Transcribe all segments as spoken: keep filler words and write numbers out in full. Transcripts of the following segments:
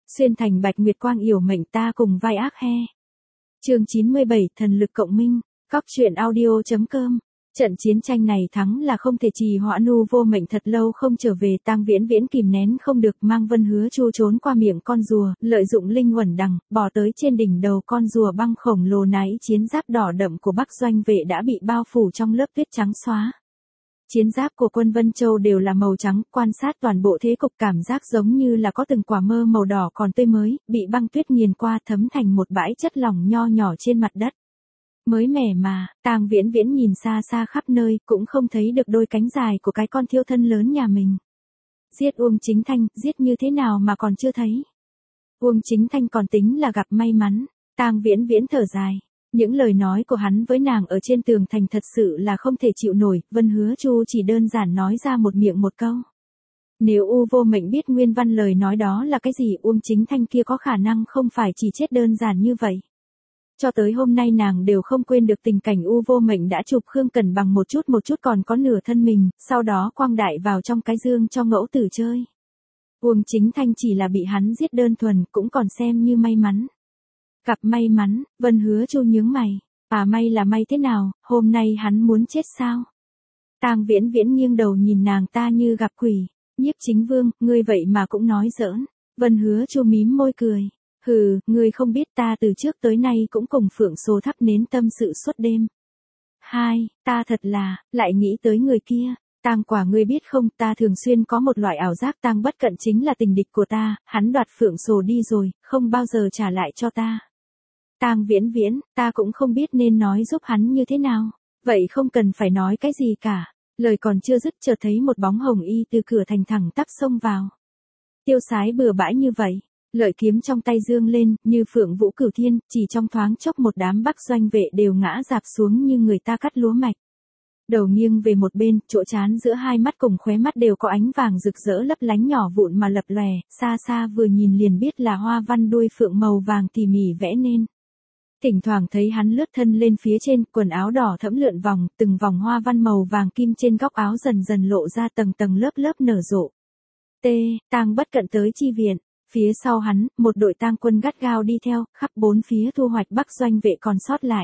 Xuyên thành bạch nguyệt quang yểu mệnh ta cùng vai ác he. Chương chín mươi bảy Thần lực cộng minh, Cóc truyện audio.com. Trận chiến tranh này thắng là không thể trì hoãn. Nu vô mệnh thật lâu không trở về, Tang Viễn Viễn kìm nén không được mang Vân Hứa Chu trốn qua miệng con rùa, lợi dụng linh uẩn đằng, bò tới trên đỉnh đầu con rùa băng khổng lồ náy chiến giáp đỏ đậm của Bắc Doanh vệ đã bị bao phủ trong lớp tuyết trắng xóa. Chiến giáp của quân Vân Châu đều là màu trắng, quan sát toàn bộ thế cục cảm giác giống như là có từng quả mơ màu đỏ còn tươi mới, bị băng tuyết nghiền qua thấm thành một bãi chất lỏng nho nhỏ trên mặt đất. Mới mẻ mà, Tang Viễn Viễn nhìn xa xa khắp nơi, cũng không thấy được đôi cánh dài của cái con thiêu thân lớn nhà mình. Giết Uông Chính Thanh, giết như thế nào mà còn chưa thấy. Uông Chính Thanh còn tính là gặp may mắn, Tang Viễn Viễn thở dài. Những lời nói của hắn với nàng ở trên tường thành thật sự là không thể chịu nổi, Vân Hứa Chu chỉ đơn giản nói ra một miệng một câu. Nếu U vô mệnh biết nguyên văn lời nói đó là cái gì, Uông Chính Thanh kia có khả năng không phải chỉ chết đơn giản như vậy. Cho tới hôm nay nàng đều không quên được tình cảnh U vô mệnh đã chụp Khương Cẩn bằng một chút một chút còn có nửa thân mình, sau đó quang đại vào trong cái dương cho ngẫu tử chơi. Uông Chính Thanh chỉ là bị hắn giết đơn thuần, cũng còn xem như may mắn. Gặp may mắn, Vân Hứa Chu nhướng mày, à may là may thế nào, hôm nay hắn muốn chết sao? Tang Viễn Viễn nghiêng đầu nhìn nàng ta như gặp quỷ, Nhiếp Chính Vương, ngươi vậy mà cũng nói giỡn. Vân Hứa Chu mím môi cười, hừ, ngươi không biết ta từ trước tới nay cũng cùng Phượng Sô thắp nến tâm sự suốt đêm. Hai, ta thật là, lại nghĩ tới người kia. Tang Quả ngươi biết không, ta thường xuyên có một loại ảo giác Tang Bất Cận chính là tình địch của ta, hắn đoạt Phượng Sô đi rồi, không bao giờ trả lại cho ta. Tang Viễn Viễn, ta cũng không biết nên nói giúp hắn như thế nào, vậy không cần phải nói cái gì cả. Lời còn chưa dứt chợt thấy một bóng hồng y từ cửa thành thẳng tắp xông vào. Tiêu sái bừa bãi như vậy, lợi kiếm trong tay dương lên, như phượng vũ cửu thiên, chỉ trong thoáng chốc một đám Bắc Doanh vệ đều ngã rạp xuống như người ta cắt lúa mạch. Đầu nghiêng về một bên, chỗ trán giữa hai mắt cùng khóe mắt đều có ánh vàng rực rỡ lấp lánh nhỏ vụn mà lập lòe, xa xa vừa nhìn liền biết là hoa văn đuôi phượng màu vàng tỉ mỉ vẽ nên. Thỉnh thoảng thấy hắn lướt thân lên phía trên, quần áo đỏ thẫm lượn vòng, từng vòng hoa văn màu vàng kim trên góc áo dần dần lộ ra tầng tầng lớp lớp nở rộ. T, Tang Bất Cận tới chi viện, phía sau hắn, một đội tang quân gắt gao đi theo, khắp bốn phía thu hoạch Bắc Doanh vệ còn sót lại.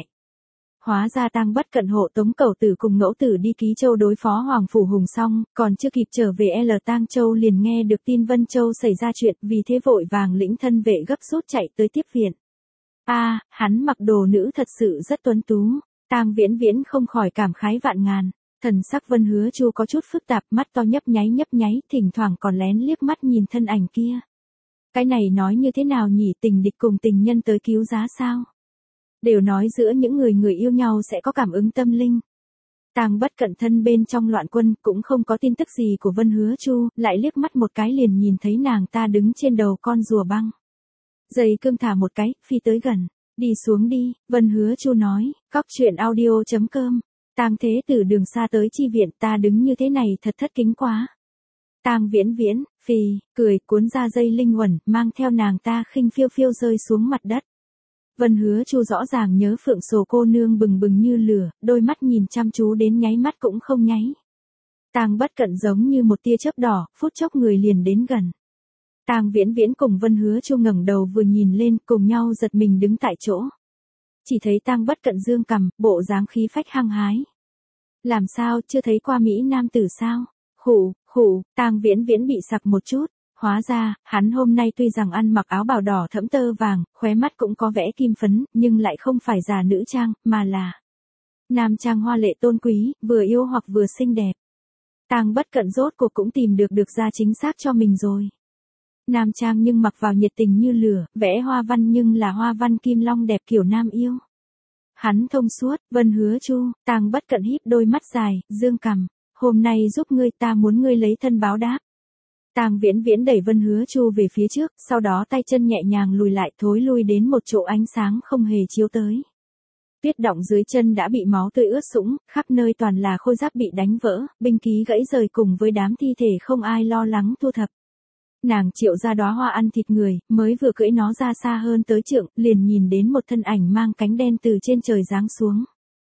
Hóa ra Tang Bất Cận hộ tống Cẩu Tử cùng Ngẫu Tử đi Ký Châu đối phó Hoàng Phủ Hùng xong, còn chưa kịp trở về L Tang Châu liền nghe được tin Vân Châu xảy ra chuyện, vì thế vội vàng lĩnh thân vệ gấp rút chạy tới tiếp viện. A, à, hắn mặc đồ nữ thật sự rất tuấn tú, Tang Viễn Viễn không khỏi cảm khái vạn ngàn. Thần sắc Vân Hứa Chu có chút phức tạp, mắt to nhấp nháy nhấp nháy, thỉnh thoảng còn lén liếc mắt nhìn thân ảnh kia. Cái này nói như thế nào nhỉ, tình địch cùng tình nhân tới cứu giá sao? Đều nói giữa những người người yêu nhau sẽ có cảm ứng tâm linh. Tang Bất Cận thân bên trong loạn quân cũng không có tin tức gì của Vân Hứa Chu, lại liếc mắt một cái liền nhìn thấy nàng ta đứng trên đầu con rùa băng. Dây cương thả một cái, phi tới gần, đi xuống đi, Vân Hứa Chu nói, Cóc truyện audio.com. Tang Thế Tử đường xa tới chi viện, ta đứng như thế này thật thất kính quá. Tang Viễn Viễn, phì, cười, cuốn ra dây linh uẩn, mang theo nàng ta khinh phiêu phiêu rơi xuống mặt đất. Vân Hứa Chu rõ ràng nhớ Phượng Sô cô nương bừng bừng như lửa, đôi mắt nhìn chăm chú đến nháy mắt cũng không nháy. Tang Bất Cận giống như một tia chớp đỏ, phút chốc người liền đến gần. Tang Viễn Viễn cùng Vân Hứa Chu ngẩng đầu vừa nhìn lên, cùng nhau giật mình đứng tại chỗ. Chỉ thấy Tang Bất Cận dương cằm, bộ dáng khí phách hăng hái. Làm sao, chưa thấy qua mỹ nam tử sao? Khụ, khụ, Tang Viễn Viễn bị sặc một chút, hóa ra, hắn hôm nay tuy rằng ăn mặc áo bào đỏ thẫm tơ vàng, khóe mắt cũng có vẽ kim phấn, nhưng lại không phải già nữ trang, mà là nam trang hoa lệ tôn quý, vừa yêu hoặc vừa xinh đẹp. Tang Bất Cận rốt cuộc cũng tìm được được ra chính xác cho mình rồi. Nam trang nhưng mặc vào nhiệt tình như lửa, vẽ hoa văn nhưng là hoa văn kim long đẹp kiểu nam yêu. Hắn thông suốt, Vân Hứa Chu, Tang Bất Cận híp đôi mắt dài, dương cằm, hôm nay giúp ngươi, ta muốn ngươi lấy thân báo đáp. Tang Viễn Viễn đẩy Vân Hứa Chu về phía trước, sau đó tay chân nhẹ nhàng lùi lại, thối lui đến một chỗ ánh sáng không hề chiếu tới. Tuyết động dưới chân đã bị máu tươi ướt sũng, khắp nơi toàn là khôi giáp bị đánh vỡ, binh khí gãy rời cùng với đám thi thể không ai lo lắng thu thập. Nàng triệu ra đóa hoa ăn thịt người, mới vừa cưỡi nó ra xa hơn tới trượng, liền nhìn đến một thân ảnh mang cánh đen từ trên trời giáng xuống.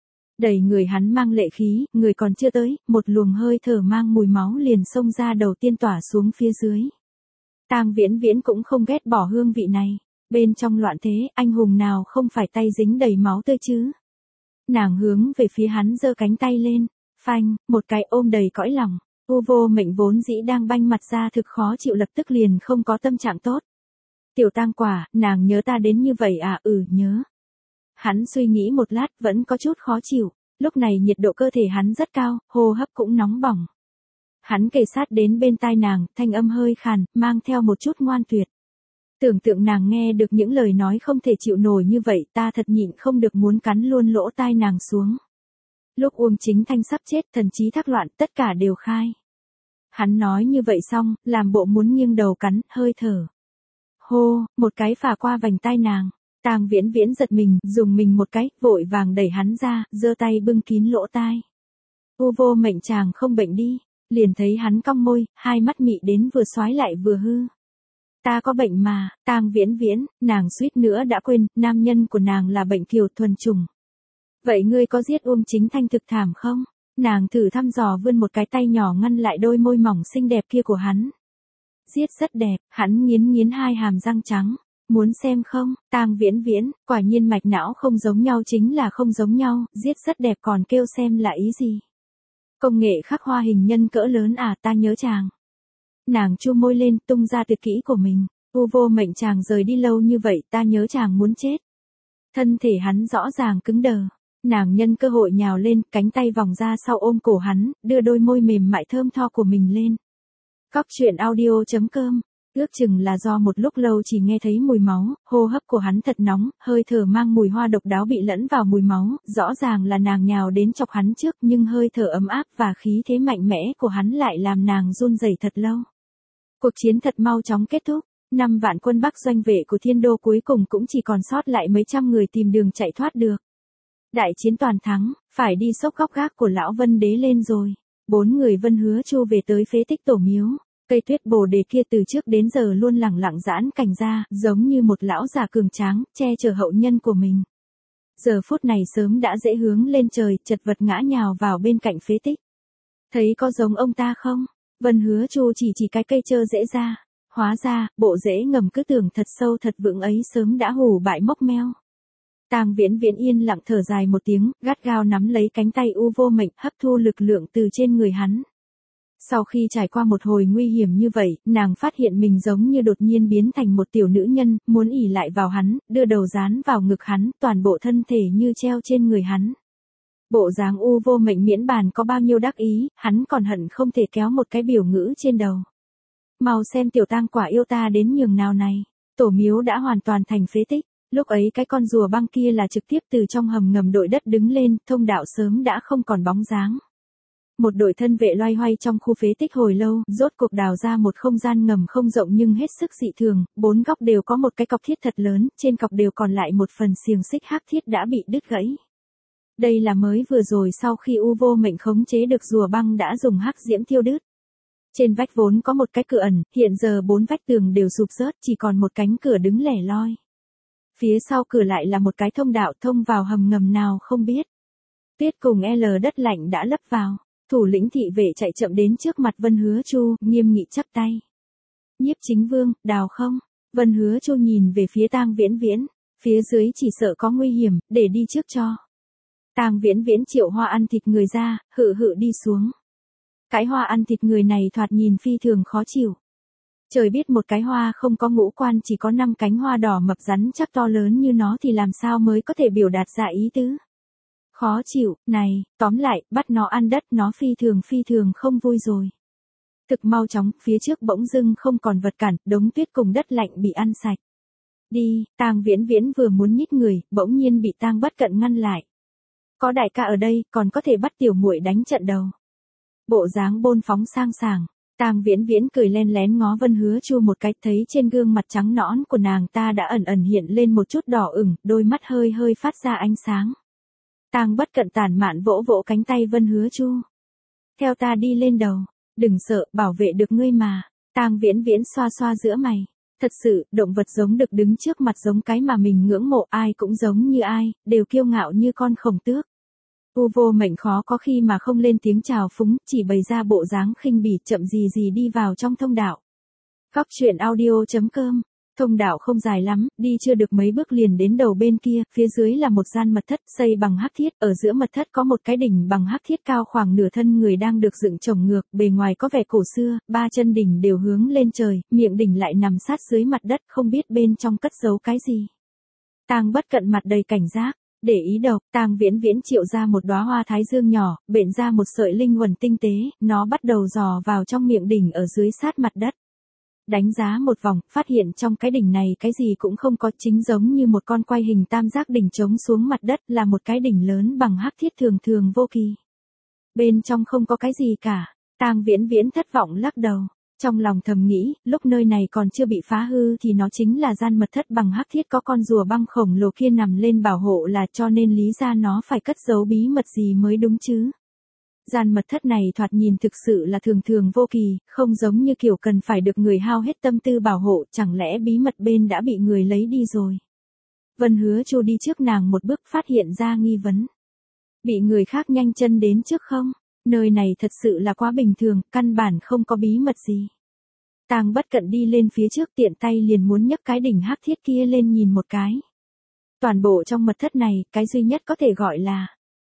Đầy người hắn mang lệ khí, người còn chưa tới, một luồng hơi thở mang mùi máu liền xông ra đầu tiên tỏa xuống phía dưới. Tang Viễn Viễn cũng không ghét bỏ hương vị này. Bên trong loạn thế, anh hùng nào không phải tay dính đầy máu tươi chứ. Nàng hướng về phía hắn giơ cánh tay lên, phanh, một cái ôm đầy cõi lòng. U Vô Mệnh vốn dĩ đang banh mặt ra thực khó chịu lập tức liền không có tâm trạng tốt. Tiểu Tang Quả, nàng nhớ ta đến như vậy à? Ừ, nhớ. Hắn suy nghĩ một lát vẫn có chút khó chịu, lúc này nhiệt độ cơ thể hắn rất cao, hô hấp cũng nóng bỏng. Hắn kề sát đến bên tai nàng, thanh âm hơi khàn, mang theo một chút ngoan tuyệt. Tưởng tượng nàng nghe được những lời nói không thể chịu nổi như vậy, ta thật nhịn không được muốn cắn luôn lỗ tai nàng xuống. Lúc Uông Chính Thanh sắp chết, thần trí thác loạn, tất cả đều khai. Hắn nói như vậy xong, làm bộ muốn nghiêng đầu cắn, hơi thở. Hô, một cái phả qua vành tai nàng. Tang Viễn Viễn giật mình, dùng mình một cái, vội vàng đẩy hắn ra, giơ tay bưng kín lỗ tai. U Vô Mệnh chàng không bệnh đi, liền thấy hắn cong môi, hai mắt mị đến vừa xoái lại vừa hư. Ta có bệnh mà, Tang Viễn Viễn, nàng suýt nữa đã quên, nam nhân của nàng là bệnh kiều thuần chủng. Vậy ngươi có giết Uông Chính Thanh thực thảm không? Nàng thử thăm dò vươn một cái tay nhỏ ngăn lại đôi môi mỏng xinh đẹp kia của hắn. Giết rất đẹp, hắn nghiến nghiến hai hàm răng trắng. Muốn xem không? Tang Viễn Viễn, quả nhiên mạch não không giống nhau chính là không giống nhau, giết rất đẹp còn kêu xem là ý gì? Công nghệ khắc hoa hình nhân cỡ lớn à, ta nhớ chàng. Nàng chu môi lên, tung ra tuyệt kỹ của mình. U Vô Mệnh chàng rời đi lâu như vậy, ta nhớ chàng muốn chết. Thân thể hắn rõ ràng cứng đờ. Nàng nhân cơ hội nhào lên, cánh tay vòng ra sau ôm cổ hắn, đưa đôi môi mềm mại thơm tho của mình lên. Cóc truyện audio chấm com. Ước chừng là do một lúc lâu chỉ nghe thấy mùi máu, hô hấp của hắn thật nóng, hơi thở mang mùi hoa độc đáo bị lẫn vào mùi máu, rõ ràng là nàng nhào đến chọc hắn trước nhưng hơi thở ấm áp và khí thế mạnh mẽ của hắn lại làm nàng run rẩy thật lâu. Cuộc chiến thật mau chóng kết thúc, năm vạn quân Bắc doanh vệ của Thiên Đô cuối cùng cũng chỉ còn sót lại mấy trăm người tìm đường chạy thoát được. Đại chiến toàn thắng, phải đi xốc góc gác của lão Vân Đế lên rồi. Bốn người Vân Hứa Chu về tới phế tích tổ miếu. Cây tuyết bồ đề kia từ trước đến giờ luôn lẳng lặng giãn cành ra, giống như một lão già cường tráng, che chở hậu nhân của mình. Giờ phút này sớm đã dễ hướng lên trời, chật vật ngã nhào vào bên cạnh phế tích. Thấy có giống ông ta không? Vân Hứa Chu chỉ chỉ cái cây trơ rễ ra. Hóa ra, bộ rễ ngầm cứ tưởng thật sâu thật vững ấy sớm đã hù bại mốc meo. Tang Viễn Viễn yên lặng thở dài một tiếng, gắt gao nắm lấy cánh tay U Vô Mệnh, hấp thu lực lượng từ trên người hắn. Sau khi trải qua một hồi nguy hiểm như vậy, nàng phát hiện mình giống như đột nhiên biến thành một tiểu nữ nhân, muốn ỉ lại vào hắn, đưa đầu dán vào ngực hắn, toàn bộ thân thể như treo trên người hắn. Bộ dáng U Vô Mệnh miễn bàn có bao nhiêu đắc ý, hắn còn hận không thể kéo một cái biểu ngữ trên đầu. Mau xem tiểu Tang Quả yêu ta đến nhường nào này. Tổ miếu đã hoàn toàn thành phế tích, lúc ấy cái con rùa băng kia là trực tiếp từ trong hầm ngầm đội đất đứng lên, thông đạo sớm đã không còn bóng dáng. Một đội thân vệ loay hoay trong khu phế tích hồi lâu, rốt cuộc đào ra một không gian ngầm không rộng nhưng hết sức dị thường, bốn góc đều có một cái cọc thiết thật lớn, trên cọc đều còn lại một phần xiềng xích hắc thiết đã bị đứt gãy. Đây là mới vừa rồi sau khi U Vô Mệnh khống chế được rùa băng đã dùng hắc diễm thiêu đứt. Trên vách vốn có một cái cửa ẩn, hiện giờ bốn vách tường đều sụp rớt, chỉ còn một cánh cửa đứng lẻ loi. Phía sau cửa lại là một cái thông đạo thông vào hầm ngầm nào không biết. Tuyết cùng L đất lạnh đã lấp vào. Thủ lĩnh thị vệ chạy chậm đến trước mặt Vân Hứa Chu, nghiêm nghị chắp tay. Nhiếp Chính Vương, đào không? Vân Hứa Chu nhìn về phía Tang Viễn Viễn, phía dưới chỉ sợ có nguy hiểm, để đi trước cho. Tang Viễn Viễn triệu hoa ăn thịt người ra, hự hự đi xuống. Cái hoa ăn thịt người này thoạt nhìn phi thường khó chịu. Trời biết một cái hoa không có ngũ quan chỉ có năm cánh hoa đỏ mập rắn chắc to lớn như nó thì làm sao mới có thể biểu đạt ra ý tứ. Khó chịu, này, tóm lại, bắt nó ăn đất nó phi thường phi thường không vui rồi. Thực mau chóng, phía trước bỗng dưng không còn vật cản, đống tuyết cùng đất lạnh bị ăn sạch. Đi, Tang Viễn Viễn vừa muốn nhích người, bỗng nhiên bị Tang Bất Cận ngăn lại. Có đại ca ở đây, còn có thể bắt tiểu muội đánh trận đầu. Bộ dáng bôn phóng sang sảng, Tang Viễn Viễn cười len lén ngó Vân Hứa Chu một cái, thấy trên gương mặt trắng nõn của nàng ta đã ẩn ẩn hiện lên một chút đỏ ửng, đôi mắt hơi hơi phát ra ánh sáng. Tang Bất Cận tản mạn vỗ vỗ cánh tay Vân Hứa Chu. Theo ta đi lên đầu, đừng sợ, bảo vệ được ngươi mà. Tang Viễn Viễn xoa xoa giữa mày. Thật sự, động vật giống được đứng trước mặt giống cái mà mình ngưỡng mộ, ai cũng giống như ai, đều kiêu ngạo như con khổng tước. U Vô Mệnh khó có khi mà không lên tiếng chào phúng, chỉ bày ra bộ dáng khinh bỉ chậm gì gì đi vào trong thông đạo. Cóc truyện audio chấm com. Thông đạo không dài lắm, đi chưa được mấy bước liền đến đầu bên kia, phía dưới là một gian mật thất xây bằng hắc thiết, ở giữa mật thất có một cái đỉnh bằng hắc thiết cao khoảng nửa thân người đang được dựng chồng ngược, bề ngoài có vẻ cổ xưa, ba chân đỉnh đều hướng lên trời, miệng đỉnh lại nằm sát dưới mặt đất, không biết bên trong cất giấu cái gì. Tang Bất Cận mặt đầy cảnh giác, để ý đầu, Tang Viễn Viễn triệu ra một đóa hoa thái dương nhỏ, bện ra một sợi linh quần tinh tế, nó bắt đầu dò vào trong miệng đỉnh ở dưới sát mặt đất. Đánh giá một vòng, phát hiện trong cái đỉnh này cái gì cũng không có, chính giống như một con quay hình tam giác đỉnh trống xuống mặt đất, là một cái đỉnh lớn bằng hắc thiết thường thường vô kỳ. Bên trong không có cái gì cả, Tang Viễn Viễn thất vọng lắc đầu, trong lòng thầm nghĩ, lúc nơi này còn chưa bị phá hư thì nó chính là gian mật thất bằng hắc thiết có con rùa băng khổng lồ kia nằm lên bảo hộ, là cho nên lý ra nó phải cất giấu bí mật gì mới đúng chứ. Gian mật thất này thoạt nhìn thực sự là thường thường vô kỳ, không giống như kiểu cần phải được người hao hết tâm tư bảo hộ, chẳng lẽ bí mật bên đã bị người lấy đi rồi. Vân Hứa Chu đi trước nàng một bước, phát hiện ra nghi vấn. Bị người khác nhanh chân đến trước không? Nơi này thật sự là quá bình thường, căn bản không có bí mật gì. Tang Bất Cận đi lên phía trước, tiện tay liền muốn nhấc cái đỉnh hắc thiết kia lên nhìn một cái. Toàn bộ trong mật thất này, cái duy nhất có thể gọi là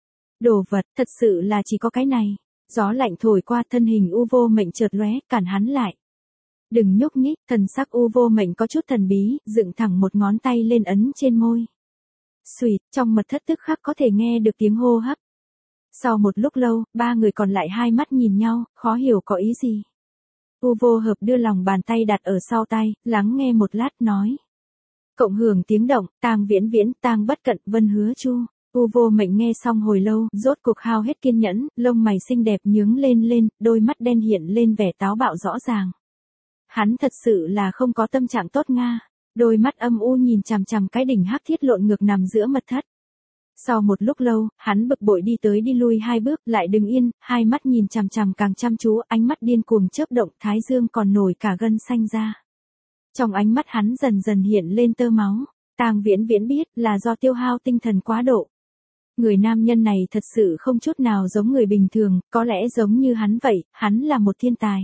đồ vật, thật sự là chỉ có cái này. Gió lạnh thổi qua, thân hình U Vô Mệnh chợt lóe, cản hắn lại. Đừng nhúc nhích, thần sắc U Vô Mệnh có chút thần bí, dựng thẳng một ngón tay lên ấn trên môi. Xuỵt, trong mật thất tức khắc có thể nghe được tiếng hô hấp. Sau một lúc lâu, ba người còn lại hai mắt nhìn nhau, khó hiểu có ý gì. U Vô Hợp đưa lòng bàn tay đặt ở sau tay, lắng nghe một lát nói. Cộng hưởng tiếng động, Tang Viễn Viễn, Tang Bất Cận, Vân Hứa Chu. U Vô Mệnh nghe xong hồi lâu, rốt cuộc hao hết kiên nhẫn, lông mày xinh đẹp nhướng lên lên, đôi mắt đen hiện lên vẻ táo bạo rõ ràng. Hắn thật sự là không có tâm trạng tốt nga, đôi mắt âm u nhìn chằm chằm cái đỉnh hắc thiết lộn ngược nằm giữa mật thất. Sau một lúc lâu, hắn bực bội đi tới đi lui hai bước, lại đứng yên, hai mắt nhìn chằm chằm càng chăm chú, ánh mắt điên cuồng chớp động, thái dương còn nổi cả gân xanh ra. Trong ánh mắt hắn dần dần hiện lên tơ máu, Tang Viễn Viễn biết là do tiêu hao tinh thần quá độ. Người nam nhân này thật sự không chút nào giống người bình thường, có lẽ giống như hắn vậy, hắn là một thiên tài.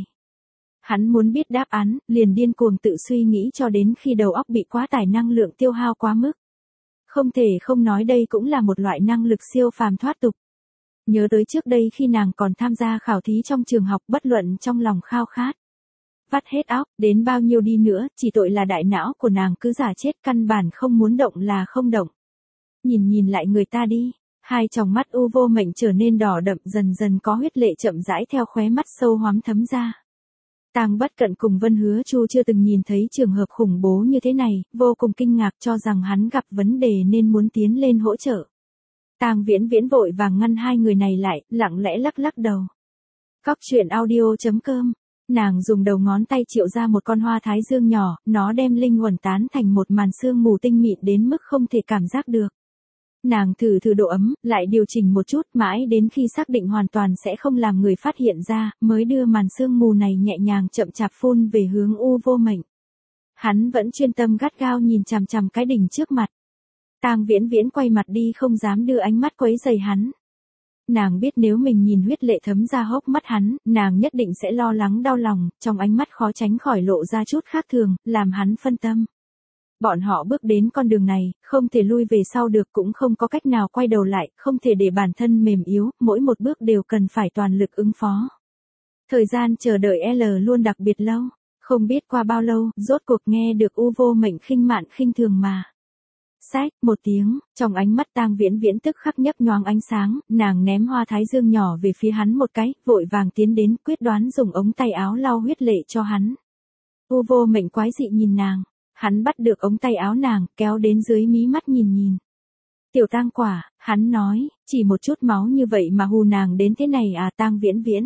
Hắn muốn biết đáp án, liền điên cuồng tự suy nghĩ cho đến khi đầu óc bị quá tải, năng lượng tiêu hao quá mức. Không thể không nói đây cũng là một loại năng lực siêu phàm thoát tục. Nhớ tới trước đây khi nàng còn tham gia khảo thí trong trường học, bất luận trong lòng khao khát. Vắt hết óc, đến bao nhiêu đi nữa, chỉ tội là đại não của nàng cứ giả chết, căn bản không muốn động là không động. Nhìn nhìn lại người ta đi. Hai tròng mắt U Vô Mệnh trở nên đỏ đậm, dần dần có huyết lệ chậm rãi theo khóe mắt sâu hoắm thấm ra. Tang Bất Cận cùng Vân Hứa Chu chưa từng nhìn thấy trường hợp khủng bố như thế này, vô cùng kinh ngạc, cho rằng hắn gặp vấn đề nên muốn tiến lên hỗ trợ. Tang Viễn Viễn vội vàng ngăn hai người này lại, lặng lẽ lắc lắc đầu. Cóc truyện audio chấm com. Nàng dùng đầu ngón tay triệu ra một con hoa thái dương nhỏ, nó đem linh quần tán thành một màn sương mù tinh mịn đến mức không thể cảm giác được. Nàng thử thử độ ấm, lại điều chỉnh một chút, mãi đến khi xác định hoàn toàn sẽ không làm người phát hiện ra, mới đưa màn sương mù này nhẹ nhàng chậm chạp phun về hướng U Vô Mệnh. Hắn vẫn chuyên tâm gắt gao nhìn chằm chằm cái đỉnh trước mặt. Tang Viễn Viễn quay mặt đi, không dám đưa ánh mắt quấy rầy hắn. Nàng biết nếu mình nhìn huyết lệ thấm ra hốc mắt hắn, nàng nhất định sẽ lo lắng đau lòng, trong ánh mắt khó tránh khỏi lộ ra chút khác thường, làm hắn phân tâm. Bọn họ bước đến con đường này, không thể lui về sau được, cũng không có cách nào quay đầu lại, không thể để bản thân mềm yếu, mỗi một bước đều cần phải toàn lực ứng phó. Thời gian chờ đợi L luôn đặc biệt lâu, không biết qua bao lâu, rốt cuộc nghe được U Vô Mệnh khinh mạn khinh thường mà. Xách, một tiếng, trong ánh mắt Tang Viễn Viễn tức khắc nhấp nhoáng ánh sáng, nàng ném hoa thái dương nhỏ về phía hắn một cái, vội vàng tiến đến, quyết đoán dùng ống tay áo lau huyết lệ cho hắn. U Vô Mệnh quái dị nhìn nàng. Hắn bắt được ống tay áo nàng, kéo đến dưới mí mắt nhìn nhìn. Tiểu Tang quả, hắn nói, chỉ một chút máu như vậy mà hù nàng đến thế này à? Tang Viễn Viễn.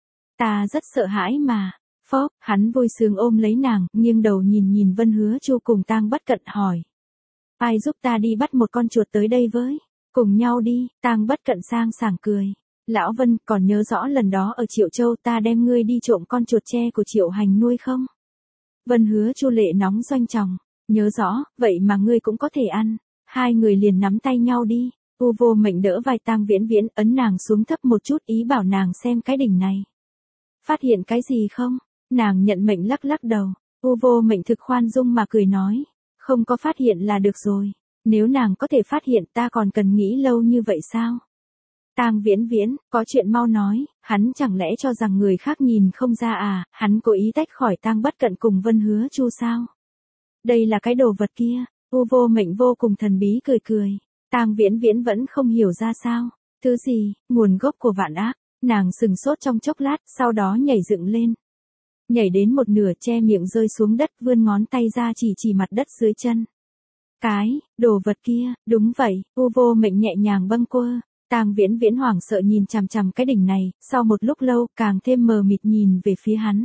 Ta rất sợ hãi mà. Phốc, hắn vui sướng ôm lấy nàng, nghiêng đầu nhìn nhìn Vân Hứa Chu cùng Tang Bất Cận hỏi. Ai giúp ta đi bắt một con chuột tới đây với? Cùng nhau đi. Tang Bất Cận sang sảng cười. Lão Vân, còn nhớ rõ lần đó ở Triệu Châu ta đem ngươi đi trộm con chuột tre của Triệu Hành nuôi không? Vân Hứa Chu lệ nóng doanh tròng, nhớ rõ, vậy mà ngươi cũng có thể ăn. Hai người liền nắm tay nhau đi. U Vô Mệnh đỡ vai Tang Viễn Viễn, ấn nàng xuống thấp một chút, ý bảo nàng xem cái đỉnh này. Phát hiện cái gì không? Nàng nhận mệnh lắc lắc đầu. U Vô Mệnh thực khoan dung mà cười nói, không có phát hiện là được rồi, nếu nàng có thể phát hiện ta còn cần nghĩ lâu như vậy sao? Tang Viễn Viễn, có chuyện mau nói, hắn chẳng lẽ cho rằng người khác nhìn không ra à, hắn cố ý tách khỏi Tang Bất Cận cùng Vân Hứa Chu sao? Đây là cái đồ vật kia, U Vô Mệnh vô cùng thần bí cười cười, Tang Viễn Viễn vẫn không hiểu ra sao, thứ gì, nguồn gốc của vạn ác, nàng sừng sốt trong chốc lát, sau đó nhảy dựng lên. Nhảy đến một nửa che miệng rơi xuống đất vươn ngón tay ra chỉ chỉ mặt đất dưới chân. Cái, đồ vật kia, đúng vậy, U Vô Mệnh nhẹ nhàng bâng quơ. Tang Viễn Viễn hoảng sợ nhìn chằm chằm cái đỉnh này, sau một lúc lâu càng thêm mờ mịt nhìn về phía hắn.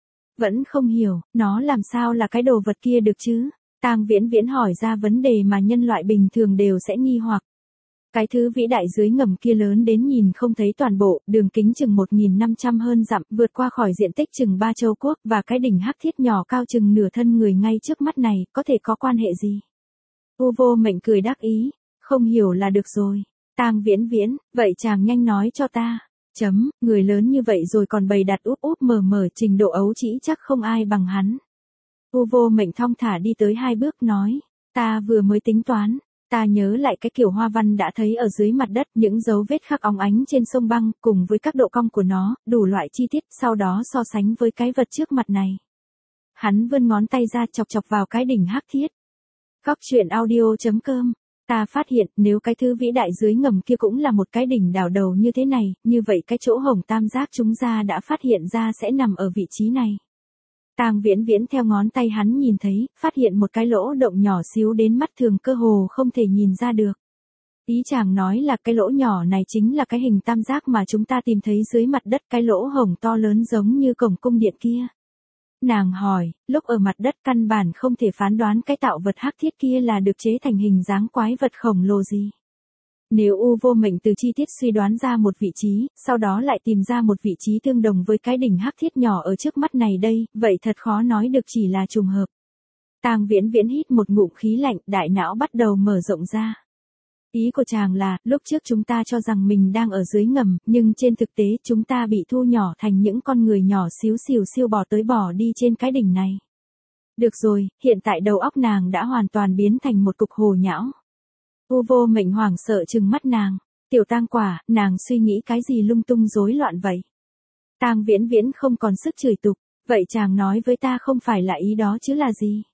Vẫn không hiểu, nó làm sao là cái đồ vật kia được chứ? Tang Viễn Viễn hỏi ra vấn đề mà nhân loại bình thường đều sẽ nghi hoặc. Cái thứ vĩ đại dưới ngầm kia lớn đến nhìn không thấy toàn bộ, đường kính chừng một nghìn năm trăm hơn dặm, vượt qua khỏi diện tích chừng ba châu quốc, và cái đỉnh hắc thiết nhỏ cao chừng nửa thân người ngay trước mắt này, có thể có quan hệ gì? U Vô Mệnh cười đắc ý, không hiểu là được rồi. Tang Viễn Viễn, vậy chàng nhanh nói cho ta. Chấm, người lớn như vậy rồi còn bày đặt úp úp mờ mờ, trình độ ấu trĩ chắc không ai bằng hắn. U Vô Mệnh thong thả đi tới hai bước nói, ta vừa mới tính toán, ta nhớ lại cái kiểu hoa văn đã thấy ở dưới mặt đất, những dấu vết khắc óng ánh trên sông băng, cùng với các độ cong của nó, đủ loại chi tiết, sau đó so sánh với cái vật trước mặt này. Hắn vươn ngón tay ra chọc chọc vào cái đỉnh hắc thiết. Góc truyện audio chấm com. Ta phát hiện, nếu cái thứ vĩ đại dưới ngầm kia cũng là một cái đỉnh đảo đầu như thế này, như vậy cái chỗ hồng tam giác chúng ta đã phát hiện ra sẽ nằm ở vị trí này. Tang Viễn Viễn theo ngón tay hắn nhìn thấy, phát hiện một cái lỗ động nhỏ xíu đến mắt thường cơ hồ không thể nhìn ra được. Ý chàng nói là cái lỗ nhỏ này chính là cái hình tam giác mà chúng ta tìm thấy dưới mặt đất, cái lỗ hồng to lớn giống như cổng cung điện kia. Nàng hỏi, lúc ở mặt đất căn bản không thể phán đoán cái tạo vật hắc thiết kia là được chế thành hình dáng quái vật khổng lồ gì. Nếu U Vô Mệnh từ chi tiết suy đoán ra một vị trí, sau đó lại tìm ra một vị trí tương đồng với cái đỉnh hắc thiết nhỏ ở trước mắt này đây, vậy thật khó nói được chỉ là trùng hợp. Tang Viễn Viễn hít một ngụm khí lạnh, đại não bắt đầu mở rộng ra. Ý của chàng là, lúc trước chúng ta cho rằng mình đang ở dưới ngầm, nhưng trên thực tế chúng ta bị thu nhỏ thành những con người nhỏ xíu xìu siêu bò tới bò đi trên cái đỉnh này. Được rồi, hiện tại đầu óc nàng đã hoàn toàn biến thành một cục hồ nhão. U Vô Mệnh hoảng sợ trừng mắt nàng, tiểu Tang quả, nàng suy nghĩ cái gì lung tung rối loạn vậy? Tang Viễn Viễn không còn sức chửi tục, vậy chàng nói với ta không phải là ý đó chứ là gì?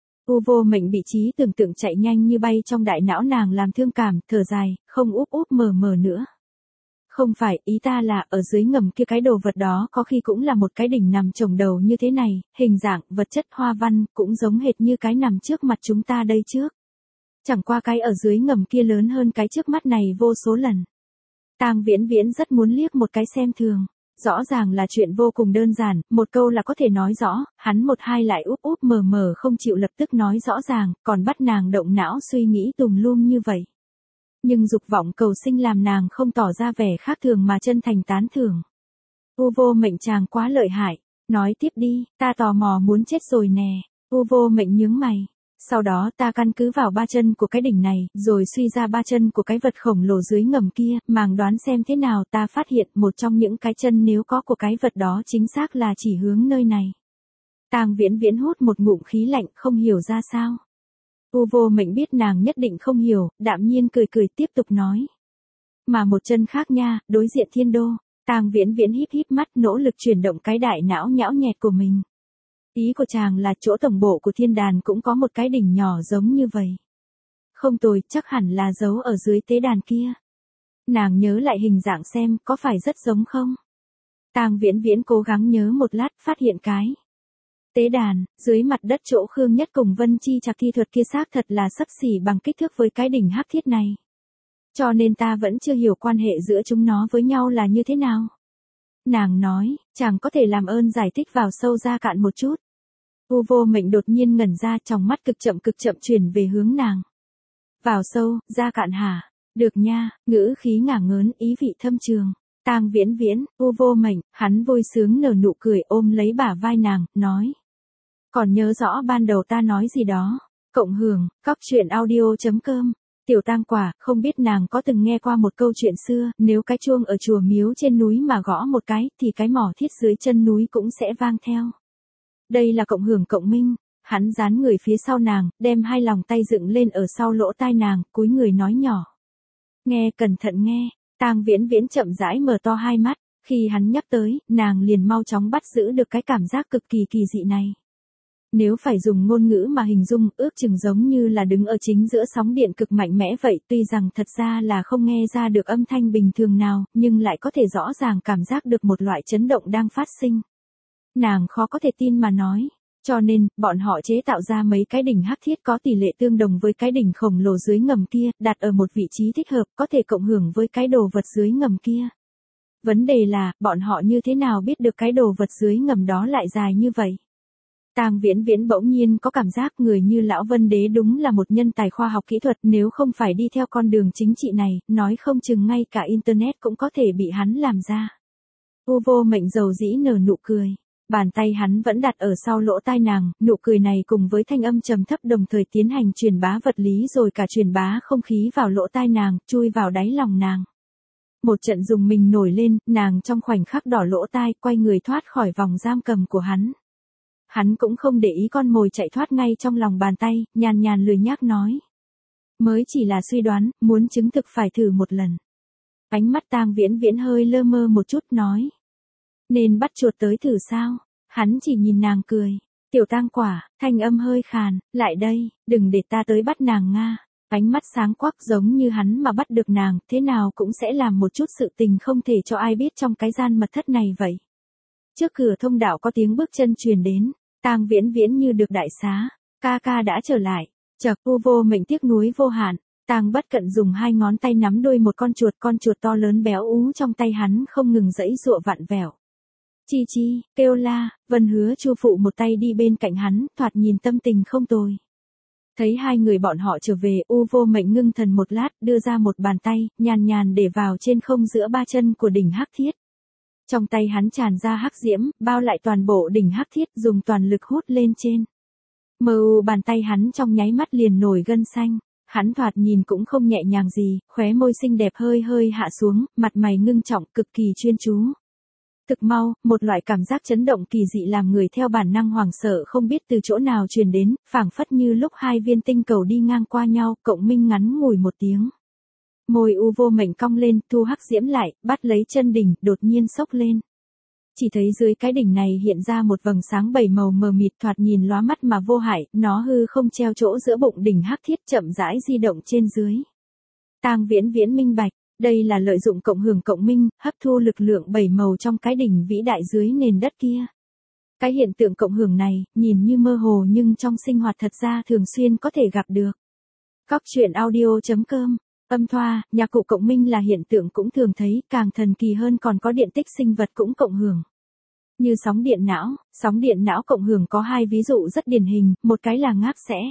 U Vô Mệnh bị trí tưởng tượng chạy nhanh như bay trong đại não nàng làm thương cảm, thở dài, không úp úp mờ mờ nữa. Không phải, ý ta là, ở dưới ngầm kia cái đồ vật đó có khi cũng là một cái đỉnh nằm chồng đầu như thế này, hình dạng, vật chất, hoa văn, cũng giống hệt như cái nằm trước mặt chúng ta đây trước. Chẳng qua cái ở dưới ngầm kia lớn hơn cái trước mắt này vô số lần. Tang Viễn Viễn rất muốn liếc một cái xem thường. Rõ ràng là chuyện vô cùng đơn giản, một câu là có thể nói rõ, hắn một hai lại úp úp mờ mờ không chịu lập tức nói rõ ràng, còn bắt nàng động não suy nghĩ tùm lum như vậy. Nhưng dục vọng cầu sinh làm nàng không tỏ ra vẻ khác thường mà chân thành tán thưởng. U Vô Mệnh chàng quá lợi hại, nói tiếp đi, ta tò mò muốn chết rồi nè. U Vô Mệnh nhướng mày. Sau đó ta căn cứ vào ba chân của cái đỉnh này, rồi suy ra ba chân của cái vật khổng lồ dưới ngầm kia, màng đoán xem thế nào, ta phát hiện một trong những cái chân nếu có của cái vật đó chính xác là chỉ hướng nơi này. Tang Viễn Viễn hút một ngụm khí lạnh không hiểu ra sao. U Vô Mệnh biết nàng nhất định không hiểu, đạm nhiên cười cười tiếp tục nói. Mà một chân khác nha, đối diện thiên đô. Tang Viễn Viễn híp híp mắt nỗ lực chuyển động cái đại não nhão nhẹt của mình. Ý của chàng là chỗ tổng bộ của thiên đàn cũng có một cái đỉnh nhỏ giống như vậy. Không tồi, chắc hẳn là giấu ở dưới tế đàn kia. Nàng nhớ lại hình dạng xem, có phải rất giống không? Tang Viễn Viễn cố gắng nhớ một lát, phát hiện cái. Tế đàn, dưới mặt đất chỗ Khương Nhất cùng Vân Chi Trạc thi thuật kia xác thật là xấp xỉ bằng kích thước với cái đỉnh hắc thiết này. Cho nên ta vẫn chưa hiểu quan hệ giữa chúng nó với nhau là như thế nào. Nàng nói, chàng có thể làm ơn giải thích vào sâu ra cạn một chút. U Vô Mệnh đột nhiên ngẩn ra, trong mắt cực chậm cực chậm chuyển về hướng nàng. Vào sâu, ra cạn hả? Được nha, ngữ khí ngả ngớn, ý vị thâm trường. Tang Viễn Viễn, U Vô Mệnh, hắn vui sướng nở nụ cười ôm lấy bả vai nàng, nói. Còn nhớ rõ ban đầu ta nói gì đó. Cộng hưởng, góc truyện audio chấm com. Tiểu Tang quả, không biết nàng có từng nghe qua một câu chuyện xưa, nếu cái chuông ở chùa miếu trên núi mà gõ một cái, thì cái mỏ thiết dưới chân núi cũng sẽ vang theo. Đây là cộng hưởng cộng minh. Hắn dán người phía sau nàng, đem hai lòng tay dựng lên ở sau lỗ tai nàng, cúi người nói nhỏ. Nghe cẩn thận nghe, Tang Viễn Viễn chậm rãi mở to hai mắt, khi hắn nhắc tới, nàng liền mau chóng bắt giữ được cái cảm giác cực kỳ kỳ dị này. Nếu phải dùng ngôn ngữ mà hình dung, ước chừng giống như là đứng ở chính giữa sóng điện cực mạnh mẽ vậy, tuy rằng thật ra là không nghe ra được âm thanh bình thường nào, nhưng lại có thể rõ ràng cảm giác được một loại chấn động đang phát sinh. Nàng khó có thể tin mà nói. Cho nên, bọn họ chế tạo ra mấy cái đỉnh hắc thiết có tỷ lệ tương đồng với cái đỉnh khổng lồ dưới ngầm kia, đặt ở một vị trí thích hợp, có thể cộng hưởng với cái đồ vật dưới ngầm kia. Vấn đề là, bọn họ như thế nào biết được cái đồ vật dưới ngầm đó lại dài như vậy? Tang Viễn Viễn bỗng nhiên có cảm giác người như Lão Vân Đế đúng là một nhân tài khoa học kỹ thuật, nếu không phải đi theo con đường chính trị này, nói không chừng ngay cả Internet cũng có thể bị hắn làm ra. U Vô Mệnh dầu dĩ nở nụ cười. Bàn tay hắn vẫn đặt ở sau lỗ tai nàng, nụ cười này cùng với thanh âm trầm thấp đồng thời tiến hành truyền bá vật lý rồi cả truyền bá không khí vào lỗ tai nàng, chui vào đáy lòng nàng. Một trận dùng mình nổi lên, nàng trong khoảnh khắc đỏ lỗ tai, quay người thoát khỏi vòng giam cầm của hắn. Hắn cũng không để ý con mồi chạy thoát ngay trong lòng bàn tay, nhàn nhàn lười nhác nói. Mới chỉ là suy đoán, muốn chứng thực phải thử một lần. Ánh mắt Tang Viễn Viễn hơi lơ mơ một chút nói. Nên bắt chuột tới thử sao? Hắn chỉ nhìn nàng cười. Tiểu Tang quả, thanh âm hơi khàn, lại đây, đừng để ta tới bắt nàng nga. Ánh mắt sáng quắc giống như hắn mà bắt được nàng, thế nào cũng sẽ làm một chút sự tình không thể cho ai biết trong cái gian mật thất này vậy. Trước cửa thông đạo có tiếng bước chân truyền đến, Tang Viễn Viễn như được đại xá, ca ca đã trở lại. Chợt U Vô Mệnh tiếc nuối vô hạn. Tang Bất Cận dùng hai ngón tay nắm đuôi một con chuột, con chuột to lớn béo ú trong tay hắn không ngừng giãy giụa vặn vẹo. Chi chi, kêu la, Vân Hứa Chu phụ một tay đi bên cạnh hắn, thoạt nhìn tâm tình không tồi. Thấy hai người bọn họ trở về, U Vô Mệnh ngưng thần một lát, đưa ra một bàn tay, nhàn nhàn để vào trên không giữa ba chân của đỉnh hắc thiết. Trong tay hắn tràn ra hắc diễm, bao lại toàn bộ đỉnh hắc thiết, dùng toàn lực hút lên trên. Mờ u bàn tay hắn trong nháy mắt liền nổi gân xanh. Hắn thoạt nhìn cũng không nhẹ nhàng gì, khóe môi xinh đẹp hơi hơi hạ xuống, mặt mày ngưng trọng, cực kỳ chuyên chú. Thực mau, một loại cảm giác chấn động kỳ dị làm người theo bản năng hoảng sợ không biết từ chỗ nào truyền đến, phảng phất như lúc hai viên tinh cầu đi ngang qua nhau, cộng minh ngắn ngủi một tiếng. Môi U Vô Mệnh cong lên, thu hắc diễm lại, bắt lấy chân đỉnh, đột nhiên xốc lên. Chỉ thấy dưới cái đỉnh này hiện ra một vầng sáng bảy màu mờ mịt thoạt nhìn lóa mắt mà vô hại, nó hư không treo chỗ giữa bụng đỉnh hắc thiết chậm rãi di động trên dưới. Tang Viễn Viễn minh bạch, đây là lợi dụng cộng hưởng cộng minh, hấp thu lực lượng bảy màu trong cái đỉnh vĩ đại dưới nền đất kia. Cái hiện tượng cộng hưởng này, nhìn như mơ hồ nhưng trong sinh hoạt thật ra thường xuyên có thể gặp được. Cóc truyện audio chấm com, âm thoa, nhạc cụ cộng minh là hiện tượng cũng thường thấy, càng thần kỳ hơn còn có điện tích sinh vật cũng cộng hưởng. Như sóng điện não, sóng điện não cộng hưởng có hai ví dụ rất điển hình, một cái là ngáp sẽ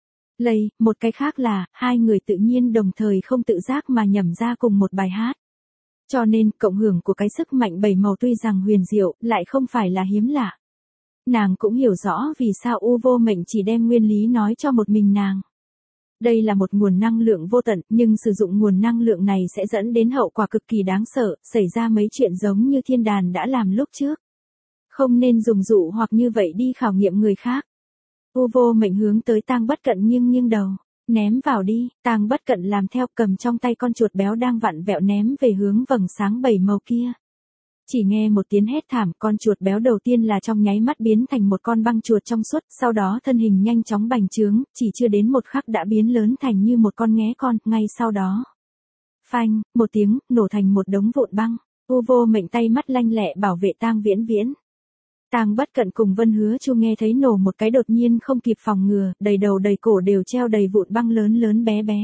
lây, một cái khác là, hai người tự nhiên đồng thời không tự giác mà nhẩm ra cùng một bài hát. Cho nên, cộng hưởng của cái sức mạnh bảy màu tuy rằng huyền diệu, lại không phải là hiếm lạ. Nàng cũng hiểu rõ vì sao U Vô Mệnh chỉ đem nguyên lý nói cho một mình nàng. Đây là một nguồn năng lượng vô tận, nhưng sử dụng nguồn năng lượng này sẽ dẫn đến hậu quả cực kỳ đáng sợ, xảy ra mấy chuyện giống như thiên đàn đã làm lúc trước. Không nên dùng dụ hoặc như vậy đi khảo nghiệm người khác. U Vô Mệnh hướng tới Tang Bất Cận nghiêng nghiêng đầu, ném vào đi. Tang Bất Cận làm theo, cầm trong tay con chuột béo đang vặn vẹo ném về hướng vầng sáng bảy màu kia. Chỉ nghe một tiếng hét thảm, con chuột béo đầu tiên là trong nháy mắt biến thành một con băng chuột trong suốt, sau đó thân hình nhanh chóng bành trướng, chỉ chưa đến một khắc đã biến lớn thành như một con nghé con, ngay sau đó. Phanh, một tiếng, nổ thành một đống vụn băng. U Vô Mệnh tay mắt lanh lẹ bảo vệ Tang Viễn Viễn. Tang Bất Cận cùng Vân Hứa Chu nghe thấy nổ một cái đột nhiên không kịp phòng ngừa, đầy đầu đầy cổ đều treo đầy vụn băng lớn lớn bé bé.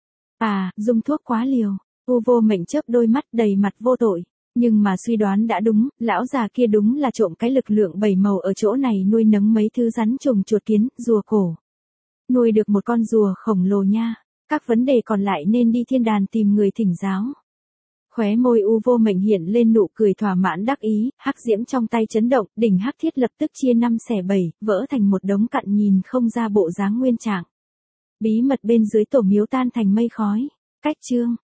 À, dùng thuốc quá liều. U Vô Mệnh chớp đôi mắt đầy mặt vô tội. Nhưng mà suy đoán đã đúng, lão già kia đúng là trộm cái lực lượng bảy màu ở chỗ này nuôi nấng mấy thứ rắn trùng chuột kiến, rùa cổ. Nuôi được một con rùa khổng lồ nha. Các vấn đề còn lại nên đi thiên đàn tìm người thỉnh giáo. Khóe môi U Vô Mệnh hiện lên nụ cười thỏa mãn đắc ý, hắc diễm trong tay chấn động, đỉnh hắc thiết lập tức chia năm xẻ bảy, vỡ thành một đống cặn nhìn không ra bộ dáng nguyên trạng. Bí mật bên dưới tổ miếu tan thành mây khói. Cách chương